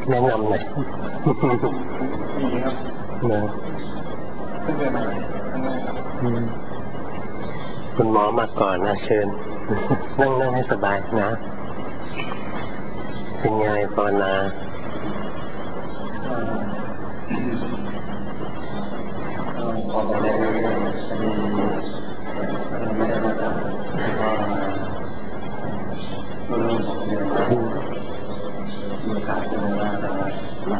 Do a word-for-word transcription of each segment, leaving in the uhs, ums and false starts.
แนะนำหน่อยดีครับนะเพิ่งเดินมาคุณหมอมาก่อนนะเชิญนั่งนั่งให้สบายนะเป็นไงภาวนาพอไปเรื่อยๆมีไม่ได้มาจากก็รุ่นเดียวกันมีโอกาสจะมามา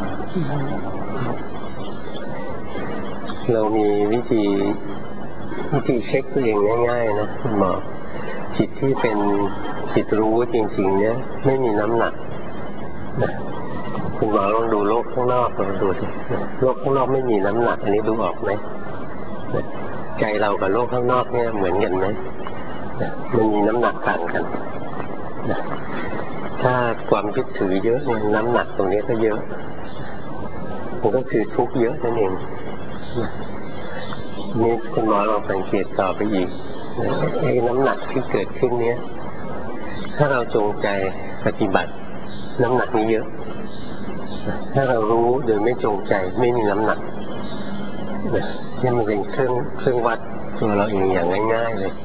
เรามีวิธีวิธีเช็คตัวเองง่ายๆนะคุณหมอจิตที่เป็นจิตรู้จริงๆเนี่ยไม่มีน้ำหนักนะคุณหมอลองดูโลกข้างนอกลองดูสิโลกข้างนอกไม่มีน้ำหนักอันนี้ดูออกไหมใจเรากับโลกข้างนอกเนี่ยเหมือนกันไหมมันมีน้ำหนักต่างกันถ้าความยึดถือเยอะเนี่ยน้ำหนักตรงนี้ก็เยอะมันก็คือทุกข์เยอะนั่นเองนี่คุณหมอเราสังเกตต่อไปอีกไอ้น้ำหนักที่เกิดขึ้นเนี้ยถ้าเราจงใจปฏิบัติน้ำหนักนี้เยอะถ้าเรารู้โดยไม่จงใจไม่มีน้ำหนักนี่มันเป็นเครื่องเครื่องวัดตัวเราเองอย่างง่ายๆเลย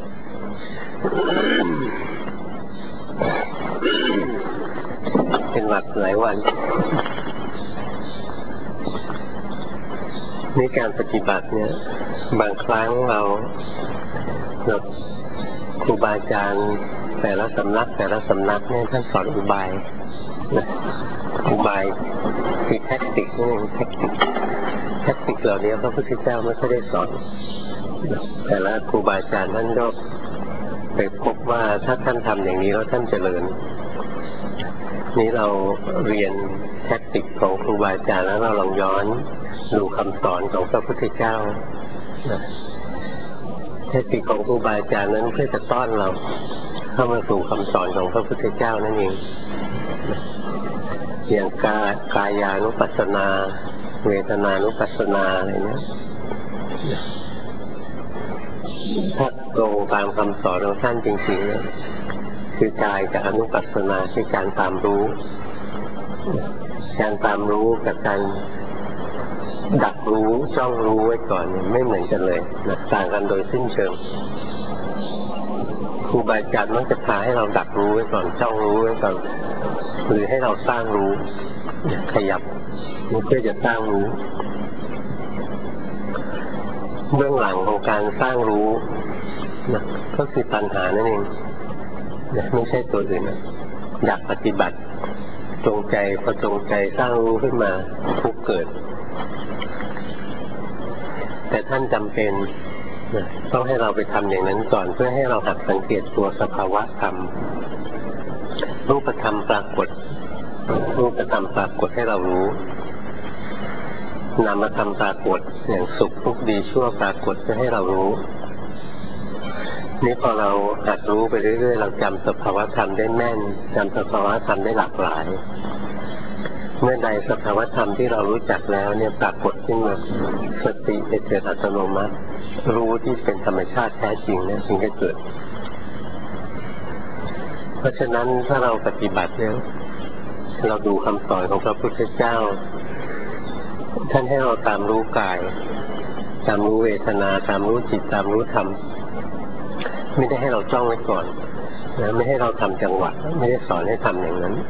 เป็นหวัดหลายวันในการปฏิบัติเนี่ยบางครั้งเราเราครูบาอาจารย์แต่ละสำนักแต่ละสำนักเนี่ยท่านสอนอุบายนะอุบายคือแทคติกนั่นเองแทคติกแทคติกเหล่านี้พระพุทธเจ้าไม่ค่อยได้สอนแต่ละครูบาอาจารย์ท่านก็ไปพบว่าถ้าท่านทำอย่างนี้แล้วท่านเจริญนี้เราเรียนแทคติกของครูบาอาจารย์แล้วเราลองย้อนดูคำสอนของพระพุทธเจ้าแทคติกของครูบาอาจารย์นั้นเพื่อจะต้อนเราเข้ามาสู่คำสอนของพระพุทธเจ้านั่นเองอย่างกากายานุปัสสนาเวทนานุปัสสนาอะไรเนี้ยถ้าตรงตามคำสอนของท่านจริงๆเนี่ยคือกายกับอนุปัสสนาคือการตามรู้การตามรู้กับการดักรู้จ้องรู้ไว้ก่อนไม่เหมือนกันเลยนะต่างกันโดยสิ้นเชิงครูบาอาจารย์มักจะพาให้เราดักรู้ไว้ก่อนจ้องรู้ไว้ก่อนหรือให้เราสร้างรู้ขยับเพื่อจะสร้างรู้เบื้องหลังของการสร้างรู้นะก็คือปัญหานั่นเองนะไม่ใช่ตัวอื่นนะอยากปฏิบัติจงใจพอจงใจสร้างรู้ขึ้นมาทุกเกิดแต่ท่านจำเป็นนะต้องให้เราไปทำอย่างนั้นก่อนเพื่อให้เราหัดสังเกตตัวสภาวะธรรมรูปธรรมปรากฏรูปธรรมปรากฏให้เรารู้นามธรรมปรากฏอย่างสุขทุกข์ดีชั่วปรากฏเพื่อให้เรารู้นี่พอเราหัดรู้ไปเรื่อยๆเราจำสภาวะธรรมได้แม่นจำสภาวะธรรมได้หลากหลายเมื่อใดสภาวะธรรมที่เรารู้จักแล้วเนี่ยปรากฏขึ้นมาสติจะเกิดอัตโนมัติรู้ที่เป็นธรรมชาติแท้จริงเนี่ยถึงจะเกิดเพราะฉะนั้นถ้าเราปฏิบัติเนี่ยเราดูคำสอนของพระพุทธเจ้าท่านให้เราตามรู้กายตามรู้เวทนาตามรู้จิตตามรู้ธรรมไม่ได้ให้เราจ้องไว้ก่อนนะไม่ให้เราทำจังหวะไม่ได้สอนให้ทำอย่างนั้น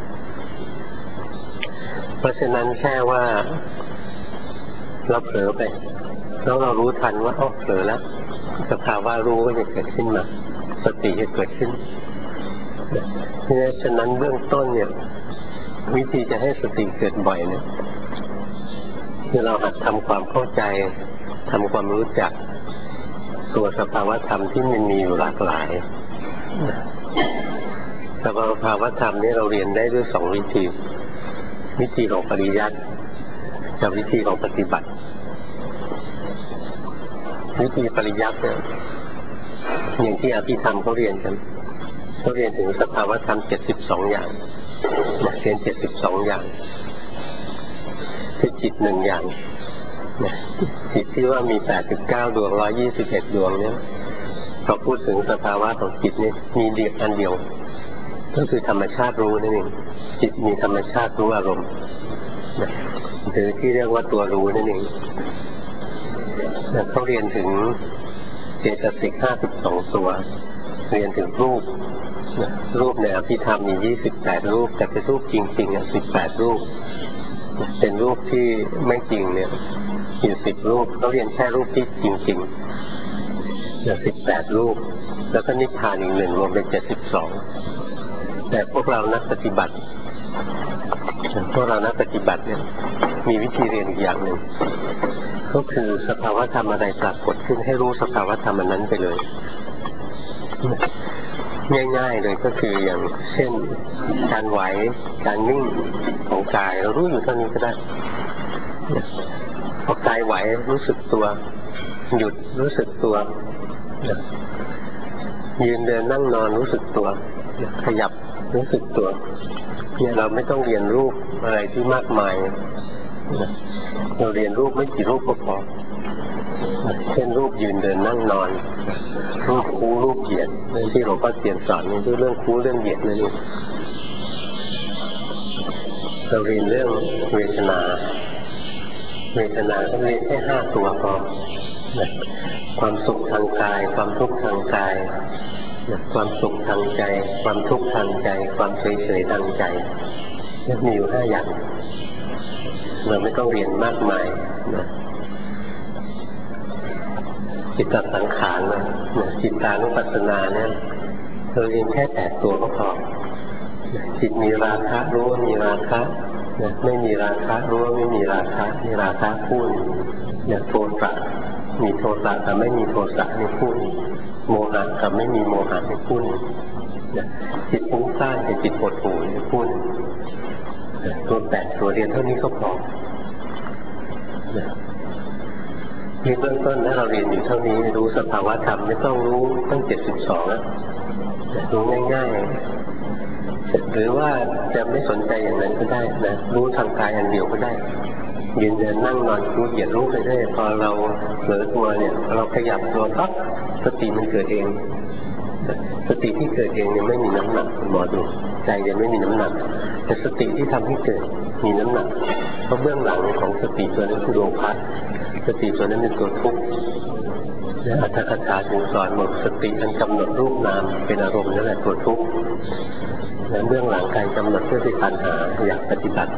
เพราะฉะนั้นแค่ว่าเราเผลอไปแล้วเรารู้ทันว่าอ๋อเผลอแล้วสภาวะรู้ก็จะเกิดขึ้นมาสติจะเกิดขึ้นเพราะฉะนั้นเบื้องต้นเนี่ยวิธีจะให้สติเกิดบ่อยเนี่ยคือเราหัดทำความเข้าใจทำความรู้จักตัวสภาวะธรรมที่มันมีอยู่หลากหลายสภาวะธรรมนี้เราเรียนได้ด้วยสองวิธีวิธีของปริยัติกับวิธีของปฏิบัติวิธีปริยัติเนี่ยอย่างที่อภิธรรมเขาเรียนกันเขาเรียนถึงสภาวะธรรมเจ็ดสิบสองอย่างเรียนเจ็ดสิบสองอย่างคือจิตหนึ่งอย่างจิตที่ว่ามีแปดสิบเก้าดวงร้อยยี่สิบเอ็ดดวงเนี่ยพอพูดถึงสภาวะของจิตนี่มีเดียวอันเดียวก็คือธรรมชาติรู้นั่นเองจิตมีธรรมชาติรู้อารมณ์หรือที่เรียกว่าตัวรู้นั่นเองเขาเรียนถึงเจตสิกห้าสิบสองตัวเรียนถึงรูปรูปในอภิธรรมมียี่สิบแปดรูปแต่เป็นรูปจริงๆอ่ะสิบแปดรูปเป็นรูปที่ไม่จริงเนี่ยอยู่สิบรูปเขาเรียนแค่รูปที่จริงๆเนี่ยสิบแปดรูปแล้วก็นิพพานอีกหนึ่งรวมเป็นเจ็ดสิบสองแต่พวกเรานักปฏิบัติพวกเรานักปฏิบัติเนี่ยมีวิธีเรียนอีกอย่างหนึ่งก็คือสภาวะธรรมอะไรปรากฏขึ้นให้รู้สภาวะธรรมนั้นไปเลยง่ายๆเลยก็คืออย่างเช่นการไหวการนิ่งของกายเรารู้อยู่เท่านี้ก็ได้พอกายไหวรู้สึกตัวหยุดรู้สึกตัวยืนเดินนั่งนอนรู้สึกตัวขยับรู้สึกตัวเนี่ยเราไม่ต้องเรียนรูปอะไรที่มากมายเราเรียนรูปไม่กี่รูปก็พอเช่นรูปยืนเดินนั่งนอนรูปคู่รูปเหยียดนั่นที่หลวงพ่อเทียนสอนนี่คือเรื่องคู่เรื่องเหยียดนั่นเองเราเรียนเรื่องเวทนาเวทนาก็เรียนแค่ห้าตัวพอความสุขทางกายความทุกข์ทางกายความสุขทางใจความทุกข์ทางใจความเฉยๆทางใจมีอยู่ห้าอย่างเราไม่ต้องเรียนมากมายนะจิตตสังขารนะจิตตานุปัสสนาเนี่ยเราเรียนแค่แปดตัวก็พอจิตมีราคะรู้ว่ามีราคะไม่มีราคะรู้ว่าไม่มีราคะมีราคะพูดเนี่ยโทสะมีโทสะแต่ไม่มีโทสะนี่พูดโมหะกับไม่มีโมหะนี่พูดจิตฟุ้งซ่านกับจิตปวดหูนี่พูดตัวแปดตัวเรียนเท่านี้ก็พอในเบื้องต้นถ้าเราเรียนอยู่เท่านี้รู้สภาวะธรรมไม่ต้องรู้ตั้งเจ็ดสิบสองแล้วรู้ง่ายๆหรือว่าจะไม่สนใจอย่างนั้นก็ได้นะรู้ทางกายอันเดียวก็ได้ยืนเดินนั่งนอนรู้เหยียดรู้ไปได้พอเราเผลอตัวเนี่ยเราขยับตัวปั๊บสติมันเกิดเองสติที่เกิดเองเนี่ยไม่มีน้ำหนักหมอดูใจยังไม่มีน้ำหนักแต่สติที่ทำให้เกิดมีน้ำหนักเพราะเบื้องหลังของสติตัวนั้นคือโลภะสติตัวนั้นเป็นตัวทุกข์และอัตถกถาจึงสอนหมดสติอันกำหนดรูปนามเป็นอารมณ์นั่นแหละตัวทุกข์และเบื้องหลังการกำหนดเพื่อที่ปัญหาอยากปฏิบัติ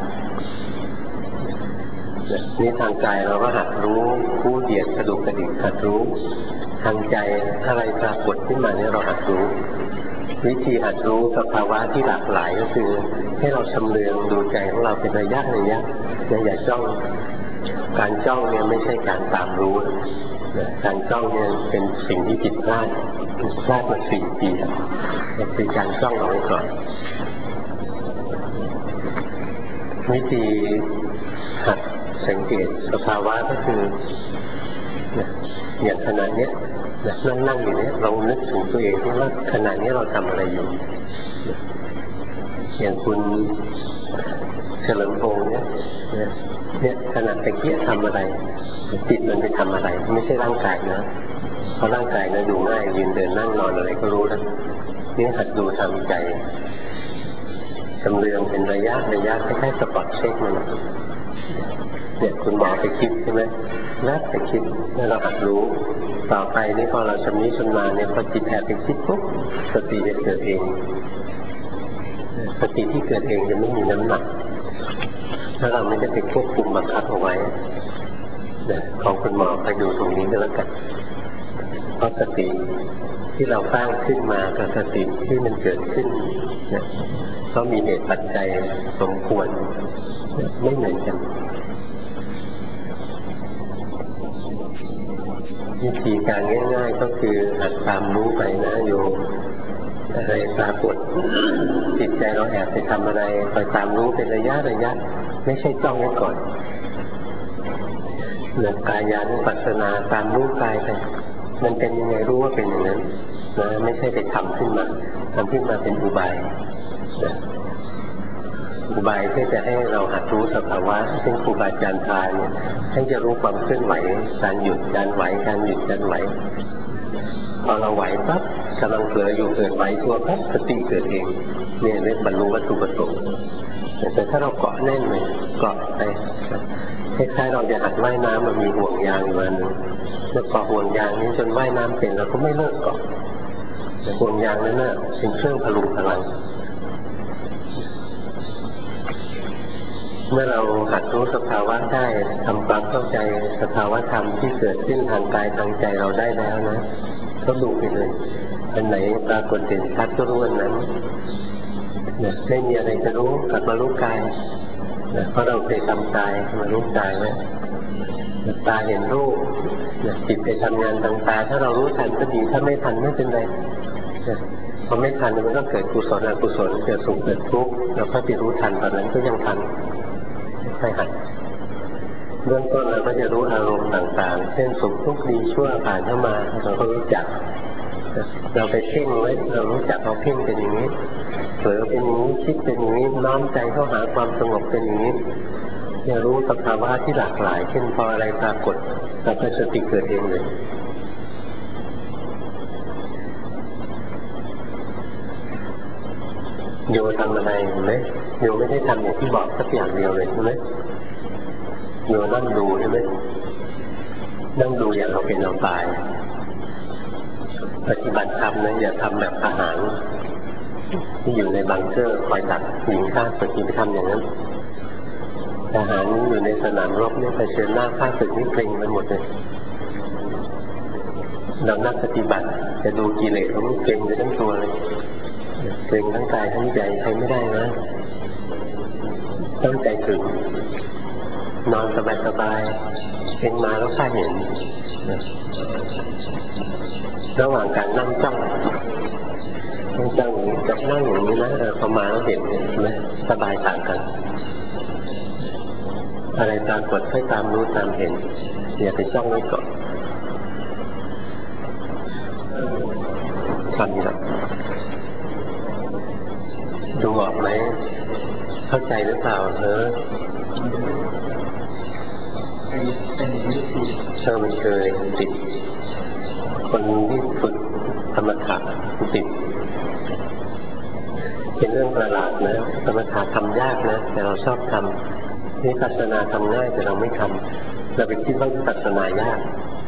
นี่ทางกายเราก็หัดรู้คู่เหยียดกระดูกกระดิกหัดรู้ทางใจอะไรปรากฏขึ้นมาเนี่ยเราหัดรู้วิธีหัดรู้สภาวะที่หลากหลายก็คือให้เราชำเลืองดูใจของเราเป็นระยะระยะอย่าจ้องการจ้องเนี่ยไม่ใช่การตามรู้การจ้องเนี่ยเป็นสิ่งที่ผิดพลาดผิดพลาดมาสี่ปีเป็นการจ้องเอาไว้ก่อนวิธีหัดสังเกตสภาวะก็คืออย่างขณะนี้นั่งนั่งอยู่เนี่ยเรานึกถึงตัวเองว่าขณะนี้เราทำอะไรอยู่อย่างคุณเฉลิมพงษ์เนี่ยเนี่ยขณะตะเกียบทำอะไรจิตมันไปทำอะไรไม่ใช่ร่างกายนะเพราะร่างกายนะดูง่ายยืนเดินนั่งนอนอะไรก็รู้แล้วนี่หัดดูทางใจจำเรืองเป็นระยะระยะคล้ายๆสปอตเช็คมันเนี่ยคุณหมอไปคิดใช่ไหมแล้วไปคิดแล้วเราหัดรู้ต่อไปนี่พอเราชำนิชำนาญเนี่ยพอจิตแอบไปคิดปุ๊บสติจะเกิดเองสติที่เกิดเองจะไม่มีน้ำหนักถ้าเราไม่ได้ไปควบคุมบังคับเอาไว้เนี่ยของคุณหมอไปดูตรงนี้ก็แล้วกันเพราะสติที่เราสร้างขึ้นมากับสติที่มันเกิดขึ้นเนี่ยก็มีเหตุปัจจัยสมควรไม่เหมือนกันวิธีการง่ายๆก็คือหัดตามรู้ไปนะโยมอะไรปรากฏจิตใจเราแอบไปทำอะไรไปตามรู้เป็นระยะระยะไม่ใช่จ้องไว้ก่อนเหมือนกายานุปัสสนาตามรู้กายไปมันเป็นยังไงรู้ว่าเป็นอย่างนั้นนะไม่ใช่ไปทำขึ้นมาทำขึ้นมาเป็นอุบายนะอุบายเพื่อจะให้เราหัดรู้สภาวะซึ่งครูบาอาจารย์พาเนี่ยให้จะรู้ความเคลื่อนไหวการหยุดการไหวการหยุดการไหวพอเราไหวปั๊บกำลังเผลออยู่เกิดไหวตัวปั๊บสติเกิดเองเนี่ยเรียกบรรลุวัตถุประสงค์แต่ถ้าเราเกาะแน่นเลยเกาะไปคล้ายๆเราจะหัดว่ายน้ำมันมีห่วงยางอยู่อันนึงแล้วเกาะห่วงยางนี้จนว่ายน้ำเป็นเราก็ไม่เลิกเกาะแต่ห่วงยางนั้นน่ะเป็นเครื่องพลุงพลังเมื่อเราหัดรู้สภาวะได้ทำความเข้าใจสภาวะธรรมที่เกิดขึ้นทางกายทางใจเราได้แล้วนะก็ดูไปเลยอันไหนปรากฏเด่นชัดก็รู้อันนั้นเนี่ยไม่มีอะไรจะรู้กลับมารู้กายนะเพราะเราเคยทำกายมารู้กายไว้ตาเห็นรูปนะจิตไปทำงานทางตาถ้าเรารู้ทันก็ดีถ้าไม่ทันไม่เป็นไรนะพอไม่ทันมันก็เกิดกุศลอกุศลเกิดสุขเกิดทุกข์เราก็ไปรู้ทันตอนนั้นก็ยังทันใช่ครับเบื้องต้นเราก็จะรู้อารมณ์ต่างๆเช่นสุขทุกข์ดีชั่วผ่านเข้ามาเราก็รู้จักเราไปเพ่งไว้เรารู้จักเราเพ่งเป็นอย่างนี้เผลอเป็นอย่างนี้คิดเป็นอย่างนี้น้อมใจเข้าหาความสงบเป็นอย่างนี้จะรู้สภาวะที่หลากหลายเช่นพออะไรปรากฏเราก็สติเกิดเองเลยโยทำอะไรเห็นไหมโยไม่ได้ทำอย่างที่บอกสักอย่างเดียวเลยใช่ไหมโยนั่งดูใช่ไหมนั่งดูอย่างเราเป็นเราตายปฏิบัติธรรมนะอย่าทำแบบทหารที่อยู่ในบังเกอร์คอยดักหญิงฆ่าศึกไปทำอย่างนั้นทหารอยู่ในสนามรบเนี่ยเผชิญหน้าฆ่าศึกนี่เกรงไปหมดเลยเรานักปฏิบัติจะดูกิเลสเราเกรงไปทั้งตัวเลยเกรงทั้งกายทั้งใจใครไม่ได้นะต้องใจถึงนอนสบายๆเองมาแล้วข้าเห็นระหว่างการนั่งจ้องนั่งจ้องกับนั่งอย่างนี้นะพอมาแล้วเห็นไหมสบายต่างกันอะไรปรากฏให้ตามรู้ตามเห็นอย่าไปจ้องไว้ก่อนทำนะดูออกไหมเข้าใจหรือเปล่าเธอเธอมันเคยติดคนที่ฝึกสมถะติดเป็นเรื่องประหลาดนะสมถะทำยากนะแต่เราชอบทำวิปัสสนาทำง่ายแต่เราไม่ทำเราไปคิดว่าวิปัสสนายาก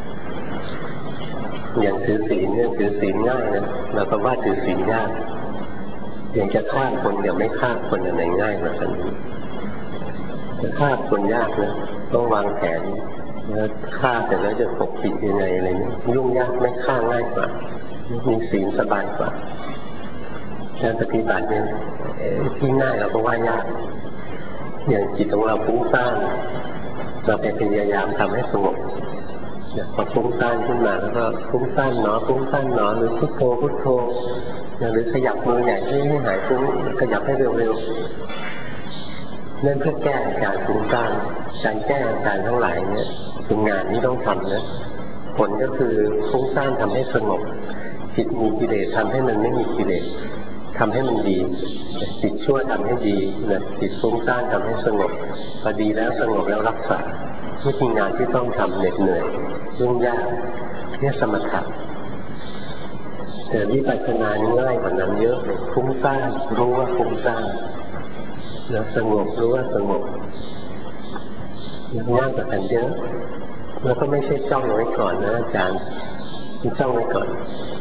อย่างถือศีลเนี่ยถือศีลง่ายนะเราก็ว่าถือศีลยากอย่างจะฆ่าคนเดี๋ยวไม่ฆ่าคนอันไหนง่ายกว่ากันจะฆ่าคนยากนะต้องวางแผนแล้วฆ่าเสร็จแล้วจะปกปิดยังไงอะไรนี้ยุ่งยากไม่ฆ่าง่ายกว่ามีศีลสบายกว่าการปฏิบัติเนี่ยที่ง่ายเราก็ว่ายากอย่างจิตของเราฟุ้งซ่านเราไปพยายามทำให้สงบพอฟุ้งซ่านขึ้นมาแล้วก็ฟุ้งซ่านหนอฟุ้งซ่านหนอหรือพุทโธพุทโธหรือขยับมือใหญ่ให้หายฟุ้งขยับให้เร็วๆนั่นเพื่อแก้อาการฟุ้งซ่านการแก้อาการทั้งหลายเนี่ยเป็นงานที่ต้องทำนะผลก็คือฟุ้งซ่านทำให้สงบจิตมีกิเลสทำให้มันไม่มีกิเลสทำให้มันดีจิตชั่วทำให้ดีนะจิตฟุ้งซ่านทำให้สงบพอดีแล้วสงบแล้วรักษานี่คืองานที่ต้องทำเหน็ดเหนื่อยยุ่งยากเนี่ยสมถะแต่วิปัสสนาง่ายกว่านั้นเยอะเลยฟุ้งซ่านรู้ว่าฟุ้งซ่านแล้วสงบรู้ว่าสงบง่ายกว่ากันเยอะแล้วก็ไม่ใช่จ้องไว้ก่อนนะอาจารย์จ้องไว้ก่อน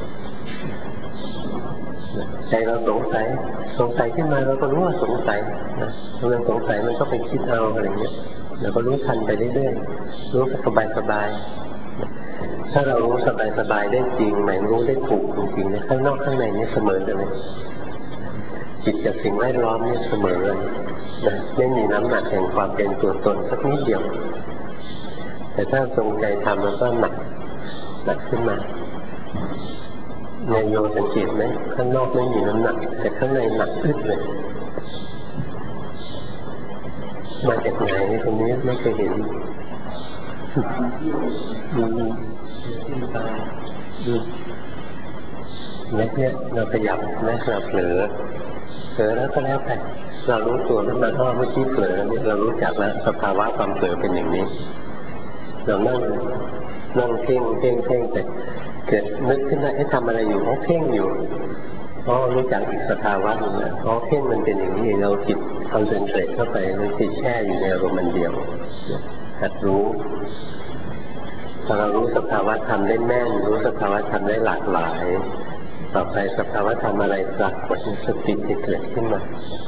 ใจเราสงสัยสงสัยขึ้นมาเราก็รู้ว่าสงสัยนะเรื่องสงสัยมันก็ไปคิดเอาอะไรเงี้ยเราก็รู้ทันไปเรื่อยๆรู้สบายสบายถ้าเรารู้สบายสบายได้จริงหมายรู้ได้ถูกจริงๆในข้างนอกข้างในนี่เสมอกันเลยจิตกับสิ่งแวดล้อมนี่เสมอกันนะไม่มีน้ำหนักแห่งความเป็นตัวตนสักนิดเดียวแต่ถ้าตรงใจทำมันก็หนักหนักขึ้นมาในโยสังเกตไหมข้างนอกไม่มีน้ำหนักแต่ข้างในหนักอึดเลยมาจากไหนตรงนี้ไม่เคยเห็นอืมอืมแม้เนี่ยเราขยับแม้เราเผลอเผลอแล้วก็แล้วแต่เรารู้ตัวขึ้นมาว่าเมื่อกี้เผลอเนี่ยเรารู้จักแล้วสภาวะความเผลอเป็นอย่างนี้เรานั่งนั่งเพ่งเพ่งเพ่งแต่เกิดนึกขึ้นได้ให้ทำอะไรอยู่อ๋อเพ่งอยู่อ๋อรู้จักอีกสภาวะหนึ่งนะอ๋อเพ่งมันเป็นอย่างนี้เราจิตคอนเซนเทรตเข้าไปมันติดแช่อยู่ในอารมณ์มันเดียวหัดรู้พอเรารู้สภาวะธรรมได้แม่นรู้สภาวะธรรมได้หลากหลายต่อไปสภาวะธรรมอะไรปรากฏสติจะเกิดขึ้นมา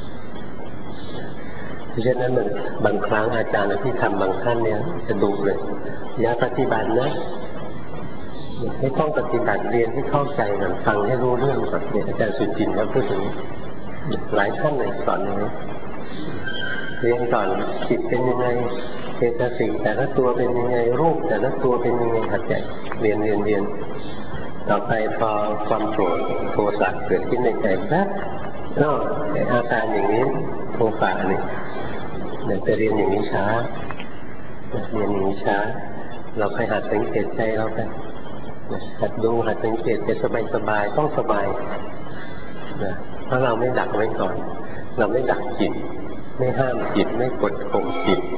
เพราะฉะนั้นบางครั้งอาจารย์ที่ทำบางท่านเนี่ยจะดุเลยอย่าปฏิบัตินะไม่ต้องปฏิบัติเรียนให้เข้าใจก่อนฟังให้รู้เรื่องก่อนเนี่ยอาจารย์สุจินต์เขาพูดถึงหลายท่านเลยสอนอย่างนี้เรียนก่อนจิตเป็นยังไงเจตสิกแต่ละตัวเป็นยังไงรูปแต่ละตัวเป็นยังไงหัดใจเรียนเรียนเรียนต่อไปพอความโกรธโทสะเกิดขึ้นในใจแป๊บก็อาการอย่างนี้โทสะนี่เนี่ยจะเรียนอย่างนี้ช้าเรียนอย่างนี้ช้าเราไปหัดสังเกตใจเราไปหัดดูหัดสังเกตจะสบายสบายต้องสบายนะเพราะเราไม่ดักไว้ก่อนเราไม่ดักจิตไม่ห้ามจิตไม่กดข่มจิต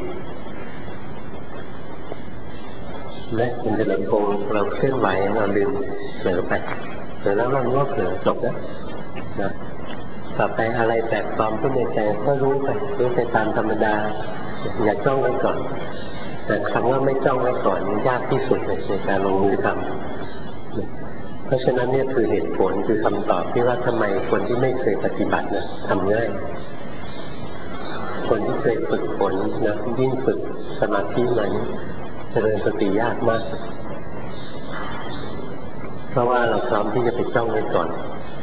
และคุณจะหลงโกงเราเคลื่อนไหวเราลืมเผลอไปเผลอแล้วเราก็เผลอจบแล้วนะต่อไปอะไรแปลกปลอมขึ้นในใจก็รู้ไปรู้ไปตามธรรมดาอย่าจ้องไว้ก่อนแต่คำว่าไม่จ้องไว้ก่อนนี่ยากที่สุดเลยในการลงมือทำเพราะฉะนั้นเนี่ยคือเหตุผลคือคำตอบที่ว่าทำไมคนที่ไม่เคยปฏิบัตินะทำง่ายคนที่เคยฝึกฝนนะยิ่งฝึกสมาธิมันเจริญสติยากมากเพราะว่าเราพร้อมที่จะไปจ้องไว้ก่อน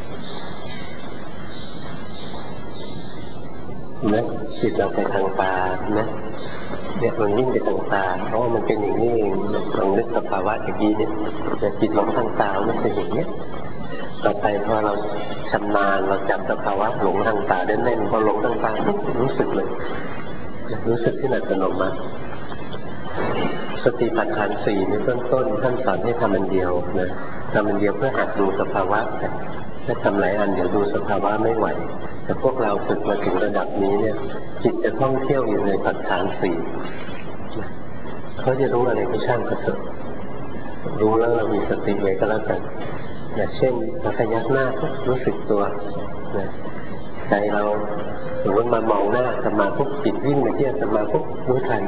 นะจิตเราไปทางตานะเนี่ยมันวิ่งไปทางตาเพราะว่ามันเป็นอย่างนี้เองลองนึกสภาวะอย่างนี้เนี่ยจิตหลงทางตามันเป็นอย่างนี้ต่อไปพอเราชำนาญเราจำสภาวะหลงทางตาได้แน่นพอหลงทางตารู้สึกเลยรู้สึกที่อัตโนมัติสติปัฏฐานสี่ในเบื้องต้นท่านสอนให้ทำอันเดียวนะทำอันเดียวเพื่อหัดดูสภาวะถ้าทำหลายอันเดี๋ยวดูสภาวะไม่ไหวแต่พวกเราฝึกมาถึงระดับนี้เนี่ยจิตจะท่องเที่ยวอยู่ในปัฏฐานสี่เขาจะรู้อะไรก็ช่างก็เถอะรู้แล้วเรามีสติไว้ก็แล้วกันอย่างเช่นเราพยักหน้ารู้สึกตัวใจเราหรือว่ามามองหน้าสมาปุ๊บจิตวิ่งมาที่สมาปุ๊บรู้ทัน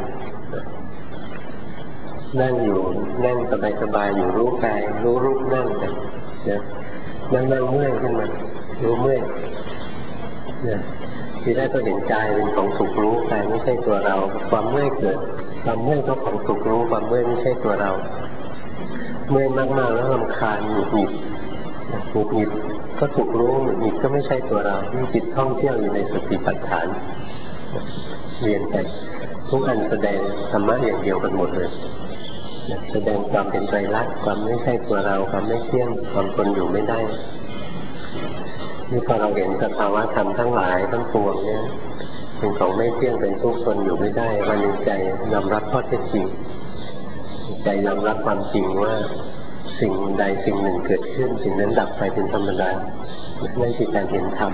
นั่งอยู่นั่งสบายๆอยู่รู้กายรู้รูปนั่งไปนะนั่งนั่งเมื่อยขึ้นมารู้เมื่อยนะทีแรกก็เห็นกายเป็นของสุขรู้กายไม่ใช่ตัวเราความเมื่อยเกิดความเมื่อยก็ของสุขรู้ความเมื่อยไม่ใช่ตัวเราเมื่อยมากๆแล้วรำคาญหงุดหงิดหงุดหงิดก็สุขรู้หงุดหงิดก็ไม่ใช่ตัวเรานี่จิตท่องเที่ยวอยู่ในสติปัฏฐานเรียนไปทุกอันแสดงธรรมะอย่างเดียวกันหมดเลยแสดงความเป็นไตรลักษณ์ความไม่ใช่ตัวเราความไม่เที่ยงความทนอยู่ไม่ได้นี่พอเราเห็นสภาวะธรรมทั้งหลายทั้งปวงเนี่ยเป็นของไม่เที่ยงเป็นทุกข์ทนอยู่ไม่ได้วันหนึ่งใจยอมรับข้อเท็จจริงใจยอมรับความจริงว่าสิ่งใดสิ่งหนึ่งเกิดขึ้นสิ่งนั้นดับไปเป็นธรรมดานั่นคือการเห็นธรรม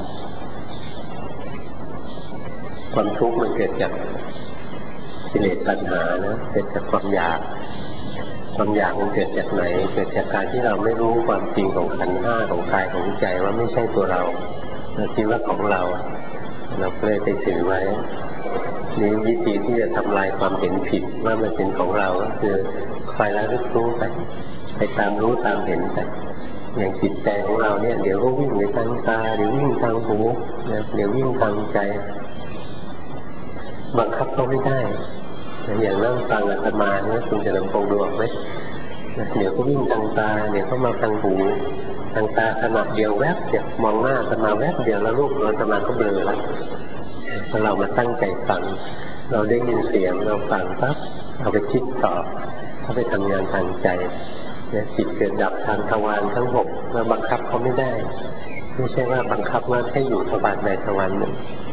ความทุกข์มันเกิดจากกิเลสตัณหานะเกิดจากความอยากความอยากมันเกิดจากไหนเกิดจากการที่เราไม่รู้ความจริงของขันธ์ห้าของกายของใจว่าไม่ใช่ตัวเราเราคิดว่าของเราเราเลยไปถือไว้นี่วิธีที่จะทำลายความเห็นผิดว่ามันเป็นของเราก็คือคอยระลึกรู้ไปไปตามรู้ตามเห็นไปอย่างจิตใจของเราเนี่ยเดี๋ยวก็วิ่งไปทางตาเดี๋ยววิ่งทางหูเดี๋ยววิ่งทางใจบังคับเขาไม่ได้อย่างนั่งฟังอาตมาเนี่ยคุณจะลำโพงดูออกไหมเดี๋ยวก็วิ่งทางตาเดี๋ยวก็มาทางหูทางตาขนาดเดียวแวบเดียวมองหน้าอาตมาแวบเดียวแล้วรูปเราอาตมาก็เบลอแล้วถ้าเรามาตั้งใจฟังเราได้ยินเสียงเราฟังปั๊บเอาไปคิดต่อเข้าไปทำงานทางใจเนี่ยจิตเกิดดับทางทวารทั้งหกเราบังคับเขาไม่ได้ไม่ใช่ว่าบังคับว่าให้อยู่ทวารใดทวารหนึ่ง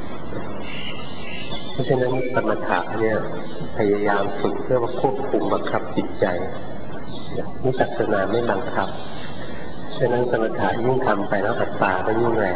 เพราะฉะนั้นสมถะเนี่ยพยายามฝึกเพื่อควบคุมบังคับจิตใจวิปัสสนาไม่บังคับฉะนั้นสมถะยิ่งทำไปแล้วอัตตาก็ยิ่งแรง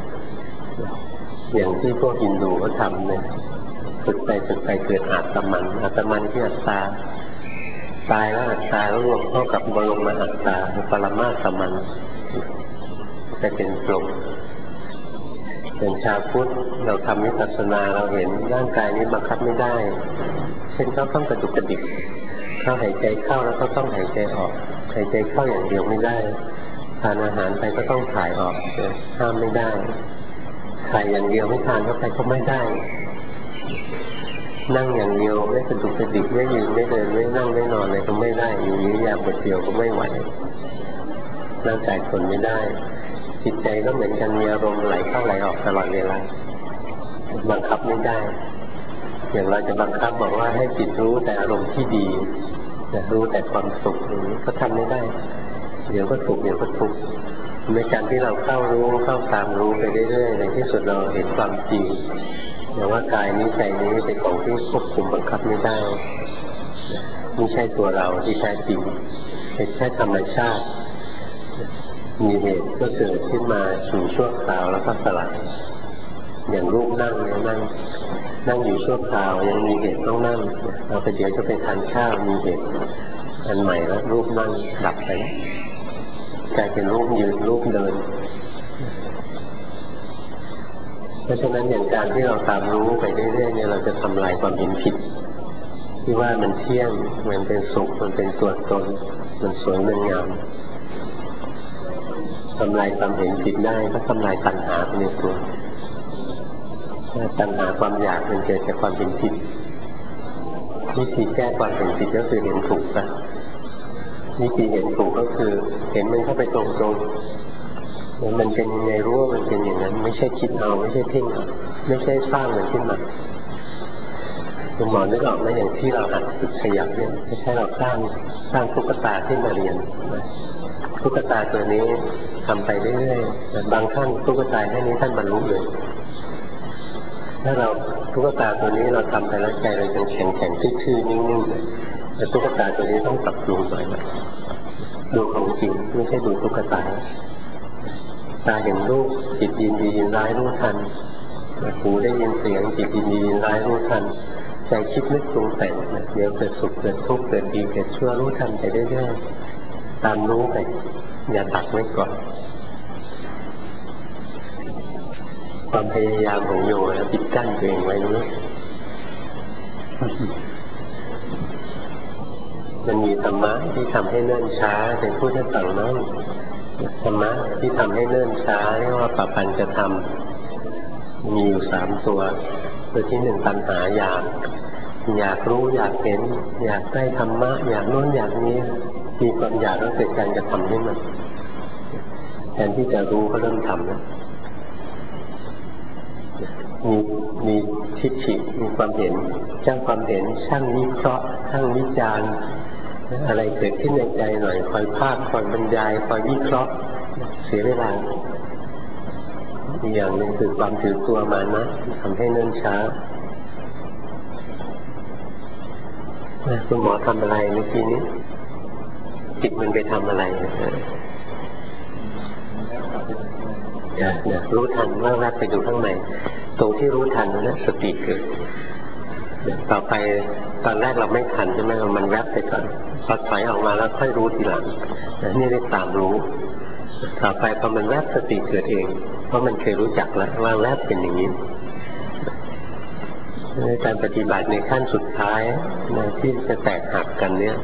อย่างที่พวกฮินดูเขาทำเนี่ยฝึกไปฝึกไปเกิดอาตมันอาตมันที่อัตตาตายแล้วอัตตาแล้วรวมเข้ากับบรมอัตตาปรมาตมันจะเป็นกลมฉอย่างชาวพุทธเราทำวิปัสสนาเราเห็นร่างกายนี้บังคับไม่ได้เช่นเขาต้องกระดุกกระดิกเขาหายใจเข้าแล้วก็ต้องหายใจออกหายใจเข้าอย่างเดียวไม่ได้ทานอาหารไปก็ต้องถ่ายออกห้ามไม่ได้ถ่ายอย่างเดียวไม่ทานเข้าไปก็ไม่ได้นั่งอย่างเดียวไม่กระดุกกระดิกไม่ยืนไม่เดินไม่นั่งไม่นอนอะไรก็ไม่ได้อยู่นี้อยากบทเดียวก็ไม่ไหวร่างกายทนไม่ได้จิตใจก็เหมือนกันมีอารมณ์ไหลเข้าไหลออกตลอดเวลาบังคับไม่ได้อย่างเราจะบังคับบอกว่าให้จิตรู้แต่อารมณ์ที่ดีรู้แต่ความสุขอย่างนี้ก็ทำไม่ได้เดี๋ยวก็สุขเดี๋ยวก็ทุกข์ในการที่เราเข้ารู้เข้าตามรู้ไปเรื่อยๆในที่สุดเราเห็นความจริงอย่างว่ากายนี้ใจนี้เป็นของที่ควบคุมบังคับไม่ได้ไม่ใช่ตัวเราที่แท้จริงเป็นแค่ธรรมชาติมีเหตุก็เกิดขึ้นมาอยู่ชั่วคราวแล้วก็สลายอย่างรูปนั่งเนี่ยนั่งนั่งอยู่ชั่วคราวยังมีเหตุต้องนั่งเราไปเดี๋ยวจะไปทานข้าวมีเหตุอันใหม่แล้วรูปนั่งดับไปกลายเป็นรูปยืนรูปเดินเพราะฉะนั้นอย่างการที่เราตามรู้ไปเรื่อยๆเนี่ยเราจะทำลายความเห็นผิดที่ว่ามันเที่ยงมันเป็นสุขมันเป็นตัวตนมันสวยมันงามทำลายความเห็นผิดได้ก็ทำลายตัณหาในตัวตัณหาความอยากมันเกิดจากความเห็นผิดวิธีแก้ความเห็นผิดก็คือเห็นถูกนะวิธีเห็นถูกก็คือเห็นมันเข้าไปตรงๆมันเป็นยังไงรู้ว่ามันเป็นอย่างนั้นไม่ใช่คิดเอาไม่ใช่เพ่งเอาไม่ใช่สร้างมันขึ้นมาคุณหมอนึกออกไหมอย่างที่เราหัดฝึกขยับเนี่ยไม่ใช่เราสร้างสร้างตุ๊กตาขึ้นมาเรียนตุ๊กตาตัวนี้ทำไปเรื่อยๆบางท่านตุ๊กตาแค่นี้ท่านบรรลุเลยถ้าเราตุ๊กตาตัวนี้เราทำไปแล้วใจเราจะแข็งแข็งทื่อๆนิ่งๆแต่ตุ๊กตาตัวนี้ต้องปรับปรุงหน่อยนะดูของจริงไม่ใช่ดูตุ๊กตาตาเห็นรูปจิตยินดียินร้ายรู้ทันหูได้ยินเสียงจิตยินดียินร้ายรู้ทันใจคิดนึกปรุงแต่งเดี๋ยวเกิดสุขเกิดทุกข์เกิดดีเกิดชั่วรู้ทันไปเรื่อยๆตามรู้ไปอย่าตัดไว้ก่อนความพยายามของโยนะปิดกั้นตัวเองไว้รู้มันมีธรรมะที่ทำให้เนิ่นช้าเป็นผู้ที่สั่งนั้นธรรมะที่ทำให้เนิ่นช้าเรียกว่าปัปปัญจะทำมีอยู่สามตัวตัวที่หนึ่งตัณหาอยากอยากรู้อยากเห็นอยากได้ธรรมะอยากโน้นอยากนี้มีความอยากแล้วเกิดการจะทำให้มันแทนที่จะรู้ก็เริ่มทำนะมีมีทิฏฐิมีความเห็นช่างความเห็นช่างวิเคราะห์ช่างวิจารณ์อะไรเกิดขึ้นในใจหน่อยคอยภาคคอยบรรยายคอยวิเคราะห์เสียเวลาอีกอย่างหนึ่งคือความถือตัวมานะทำให้เนิ่นช้าคุณหมอทำอะไรเมื่อกี้นี้จิตมันไปทำอะไรเนี่ยเนี่ยรู้ทันว่าแวบไปดูข้างในตรงที่รู้ทันนั้นสติเกิดต่อไปตอนแรกเราไม่ทันใช่ไหมมันแวบไปก่อนพอถอยออกมาแล้วค่อยรู้ทีหลังนี่เรียกตามรู้ต่อไปพอมันแวบสติเกิดเองเพราะมันเคยรู้จักแล้วว่าแวบเป็นอย่างนี้ในการปฏิบัติในขั้นสุดท้ายนะที่จะแตกหักกันเนี่ย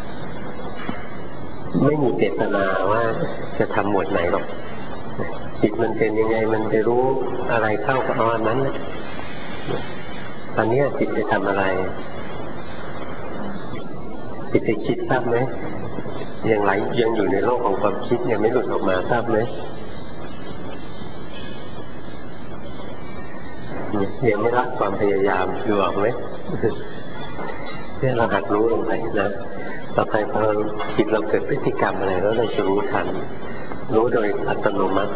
ไม่มีเจตนาว่าจะทำหมวดไหนหรอกจิตมันเป็นยังไงมันไปรู้อะไรเข้ากับอันนั้นนะตอนนี้จิตไปทำอะไรจิตไปคิดทราบไหมยังไหลยังอยู่ในโลกของความคิดยังไม่หลุดออกมาทราบไหมยังไม่ละความพยายามดูออกไหมเนี่ยเราหัดรู้ลงไปนะต่อไปพอจิตเราเกิดพฤติกรรมอะไรแล้วเราจะรู้ทันรู้โดยอัตโนมัติ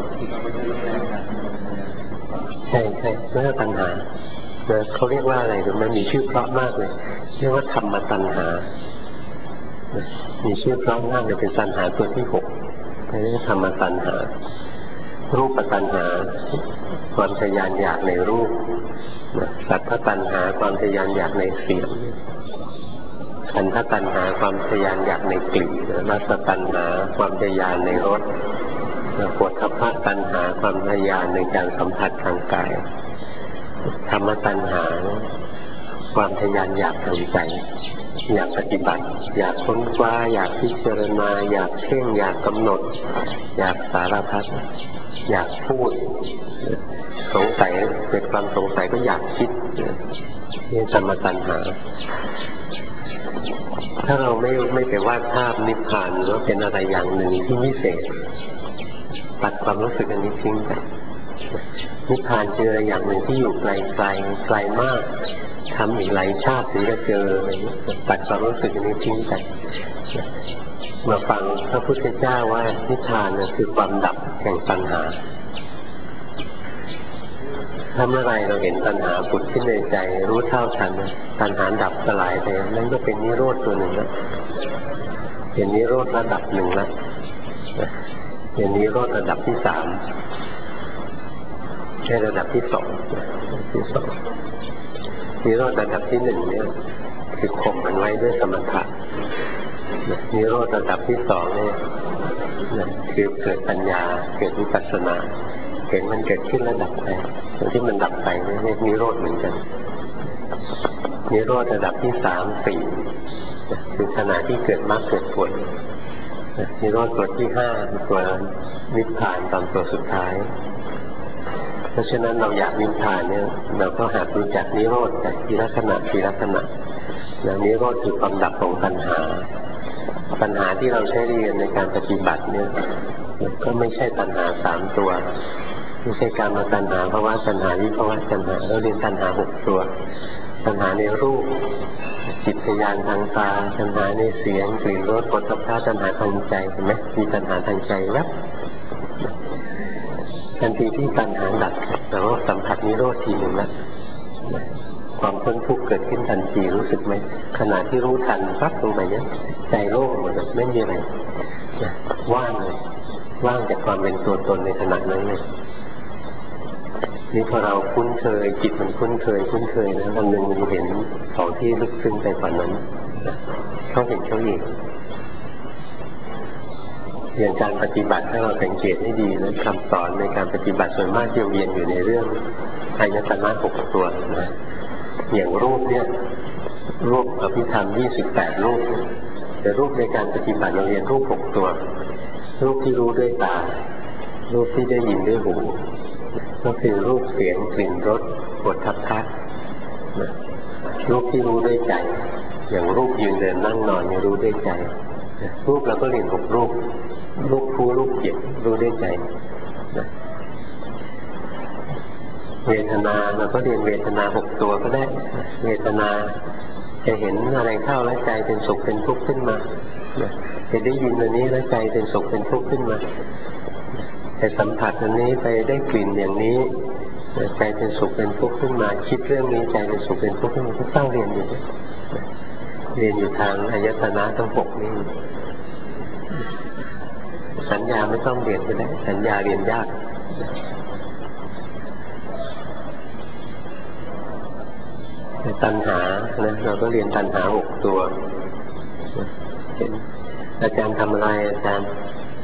ใช่ใช่ไม่ใช่ปัญหาเขาเรียกว่าอะไรมันมีชื่อเพราะมากเลยเรียกว่าธรรมตัณหามีชื่อเพราะมากเลยเป็นตัณหาตัวที่หกเรียกว่าธรรมตัณหารูปตัณหาความทยานอยากในรูปสัทธตัณหาความทยานอยากในเสียงขันธตัณหาความทยานอยากในกลิ่นรสตัณหาความทยานในรสปวดทัพพะตัณหาความทะยานในการสัมผัสทางกายธรรมตัณหาความทะยานอยากทางใจอยากปฏิบัติอยากค้นคว้าอยากพิจารณาอยากเพ่งอยากกำหนดอยากสารพัดอยากพูดสงสัยเกิดความสงสัยก็อยากคิดนี่ธรรมตัณหาถ้าเราไม่ไม่ไปวาดภาพนิพพานหรือว่าเป็นอะไรอย่างหนึ่งที่วิเศษตัดความรู้สึกอันนี้ทิ้งไปนิพพานคืออะไรอย่างหนึ่งที่อยู่ไกลไกลไกลมากทำอีกหลายชาติถึงจะเจออะไรนี้ตัดความรู้สึกอันนี้ทิ้งไปมาฟังพระพุทธเจ้าว่านิพพานคือความดับแห่งตัณหาถ้าเมื่อไรเราเห็นตัณหาผุดขึ้นในใจรู้เท่าทันตัณหาดับสลายไปนั่นก็เป็นนิโรธตัวหนึ่งแล้วเป็นนิโรธระดับหนึ่งแล้วเป็นนิโรธระดับที่สามใช่ระดับที่สองที่สองนิโรธระดับที่หนึ่งเนี่ยคือข่มมันไว้ด้วยสมถะนิโรธระดับที่สองเนี่ยคือเกิดปัญญาเกิดวิปัสสนาเห็นมันเกิดขึ้นแล้วดับไปตรงที่มันดับไปนี่เรียกนิโรธเหมือนกันนิโรธระดับที่สามสี่คือขณะที่เกิดมรรคเกิดผลนิโรธตัวที่ห้าตัวนิพพานตอนตัวสุดท้ายเพราะฉะนั้นเราอยากนิพพานเนี่ยเราก็หารู้จักนิโรธแต่ทีละขณะทีละขณะแล้วนิโรธคือความดับของปัญหาปัญหาที่เราใช้เรียนในการปฏิบัติเนี่ยก็ไม่ใช่ปัญหาสามตัวไม่ใช่การมาตัณหาภาวะตัณหาวิภาวะตัณหาเราเรียนตัณหาหกตัวตัณหาในรูปจิตญาณทางตาตัณหาในเสียงกลิ่นรสผลสัมผัสตัณหาทางใจเห็นไหมมีตัณหาทางใจแล้วทันทีที่ตัณหาดับเราก็สัมผัสนิโรธทีหนึ่งแล้วความพ้นทุกข์เกิดขึ้นทันทีรู้สึกไหมขณะที่รู้ทันปั๊บลงไปเนี้ยใจโล่งหมดเลยไม่มีอะไรว่างเลยว่างจากความเป็นตัวตนในขณะนั้นเลยนี่พอเราคุ้นเคยจิตมันคุ้นเคยคุ้นเคยนะวันหนึ่งมันเห็นของที่ลึกซึ้งไปกว่านั้นเขาเห็นเขาอีกอย่างการปฏิบัติถ้าเราสังเกตให้ดีนะคำสอนในการปฏิบัติส่วนมากจะเวียนอยู่ในเรื่องอายตนะหกตัวนะอย่างรูปเนี่ยรูปอภิธรรมยี่สิบแปดรูปแต่รูปในการปฏิบัติเราเรียนรูปหกตัวรูปที่รู้ด้วยตารูปที่ได้ยินด้วยหูก็คือรูปเสียงกลิ่นรสโผฏฐัพพะรูปที่รู้ด้วยใจอย่างรูปยืนเดินนั่งนอนนี่รู้ด้วยใจรูปเราก็เรียนหกรูปรูปผู้รูปจิตรู้ด้วยใจเวทนาเราก็เรียนเวทนาหกตัวก็ได้เวทนาจะเห็นอะไรเข้าแล้วใจเป็นสุขเป็นทุกข์ขึ้นมาจะได้ยินอันนี้แล้วใจเป็นสุขเป็นทุกข์ขึ้นมาไปสัมผัสอันนี้ไปได้กลิ่นอย่างนี้ใจเป็นสุขเป็นทุกข์ขึ้นมาคิดเรื่องนี้ใจเป็นสุขเป็นทุกข์ขึ้นมาก็ต้องเรียนอยู่เรียนอยู่ทางอายตนะทั้งหกนี้สัญญาไม่ต้องเรียนก็ได้สัญญาเรียนยากตัณหานะเราก็เรียนตัณหาหกตัวอาจารย์ทำอะไรอาจารย์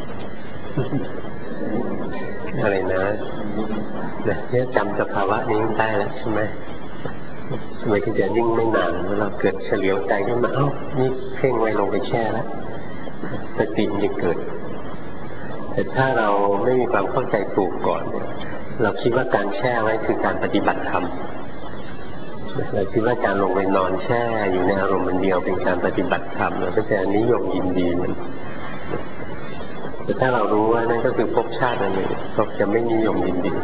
อะไรนะเนี่ยจำสภาวะนี้ได้แล้วใช่ไหมทำไมที่จะนิ่งไม่นานเมื่อเราเกิดเฉลียวใจขึ้นมาเอ้านี่เพ่งไว้ลงไปแช่แล้วสติมันจะเกิดแต่ถ้าเราไม่มีความเข้าใจถูกก่อนเราคิดว่าการแช่ไว้คือการปฏิบัติธรรมเราคิดว่าการลงไปนอนแช่อยู่ในอารมณ์มันเดียวเป็นการปฏิบัติธรรมเราก็จะนิยมยินดีมันแต่ถ้าเรารู้ว่านั่นก็คือภพชาตินั่นเองก็จะไม่นิยมยินดี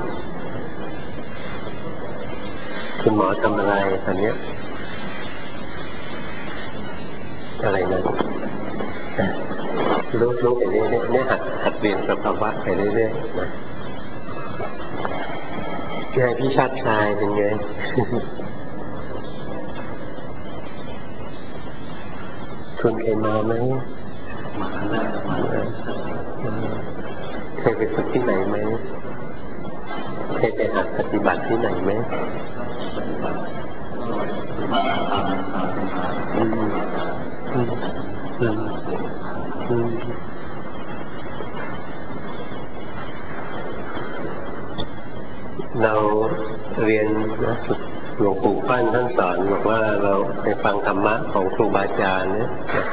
คุณหมอทำอะไรตอนนี้อะไรนะรู้รู้ไปเรื่อยๆเนี่ยหัดหัดเรียนสภาวะไปเรื่อยๆนะไงพี่ชาติชายเป็นไงคุณเคยมาไหมมาแล้วมาแล้วเคยไปฝึกที่ไหนไหมเคยไปหัดปฏิบัติที่ไหนไหมอืมอืมอืมอืมปั้นท่านสอนบอกว่าเราไปฟังธรรมะของครูบาอาจารย์เนี่ย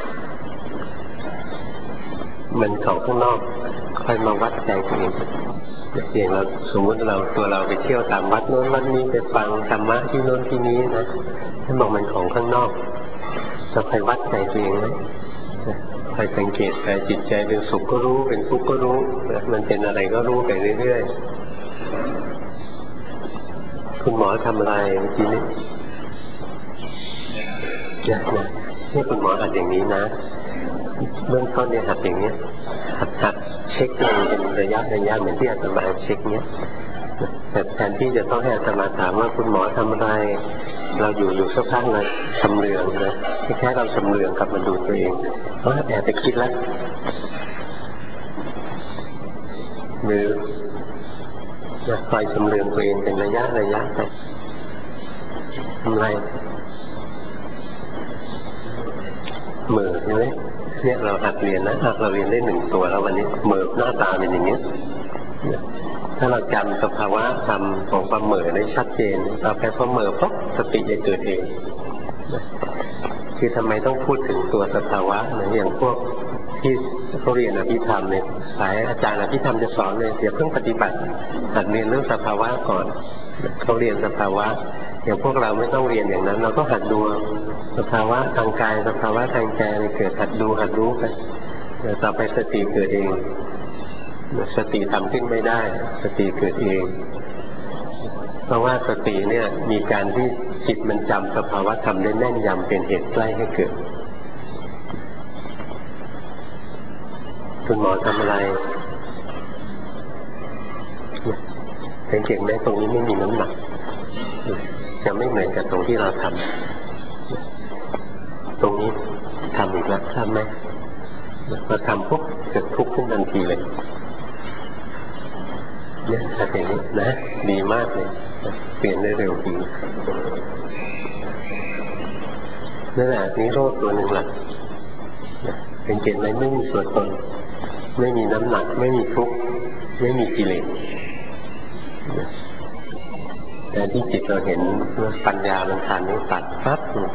มันของข้างนอกค่อยมาวัดใจตัวเองอย่างเราสมมติเราตัวเราไปเที่ยวตามวัดโน้นวัดนี้ไปฟังธรรมะที่โน้นที่นี้นะท่านบอกมันของข้างนอกเราคอยวัดใจตัวเองไหมคอยสังเกตไปจิตใจเป็นสุขก็รู้เป็นทุกข์ก็รู้มันเป็นอะไรก็รู้ไปเรื่อยๆคุณหมอทำอะไรเมื่อกี้นี้เนี่ยนะนี่คุณหมอหัดอย่างนี้นะเบื้องต้นเนี่ยหัดอย่างนี้หัดหัดเช็คตัวเองเป็นระยะระยะเหมือนที่อาตมาเช็คเนี้ยแต่แทนที่จะต้องให้อาตมาถามว่าคุณหมอทำอะไรเราอยู่อยู่สักพักเลยชำเลืองนะแค่เราชำเลืองกลับมาดูตัวเองเพราะแอบไปคิดแล้วหรือจะคอยชำเลืองตัวเองเป็นระยะระยะไปทำไรเหม่อใช่ไหมเนี่ยเราหัดเรียนนะหากเราเรียนได้หนึ่งตัวแล้ววันนี้เหม่อหน้าตาเป็นอย่างนี้ถ้าเราจำสภาวะธรรมของความเหม่อได้ชัดเจนต่อไปพอเหม่อปุ๊บสติจะเกิดเองคือทำไมต้องพูดถึงตัวสภาวะนะอย่างพวกที่เขาเรียนอภิธรรมเนี่ยสายอาจารย์อภิธรรมจะสอนเลยอย่าเพิ่งปฏิบัติหัดเรียนเรื่องสภาวะก่อนเขาเรียนสภาวะอย่างพวกเราไม่ต้องเรียนอย่างนั้นเราก็หัดดูสภาวะทางกายสภาวะทางใจเกิดหัดดูหัดรู้ไปต่อไปสติเกิดเองสติทำขึ้นไม่ได้สติเกิดเองเพราะว่าสติเนี่ยมีการที่จิตมันจำสภาวะธรรมได้แน่นยำเป็นเหตุใกล้ให้เกิดคุณหมอทำอะไรสังเกตไหมตรงนี้ไม่มีน้ำหนักจะไม่เหมือนกับตรงที่เราทำตรงนี้ทำอีกแล้วทำไหมพอทำปุ๊บเกิดทุกข์ขึ้นทันทีเลยเนี่ยถ้าอย่างนี้นะดีมากเลยเปลี่ยนได้เร็วจริงนั่นแหละนิโรธตัวหนึ่งหลักสังเกตไหมไม่มีตัวตนไม่มีน้ำหนักไม่มีทุกข์ไม่มีกิเลสแต่ที่จิตเราเห็นปัญญามันทันนี่ตัดปั๊บลงไป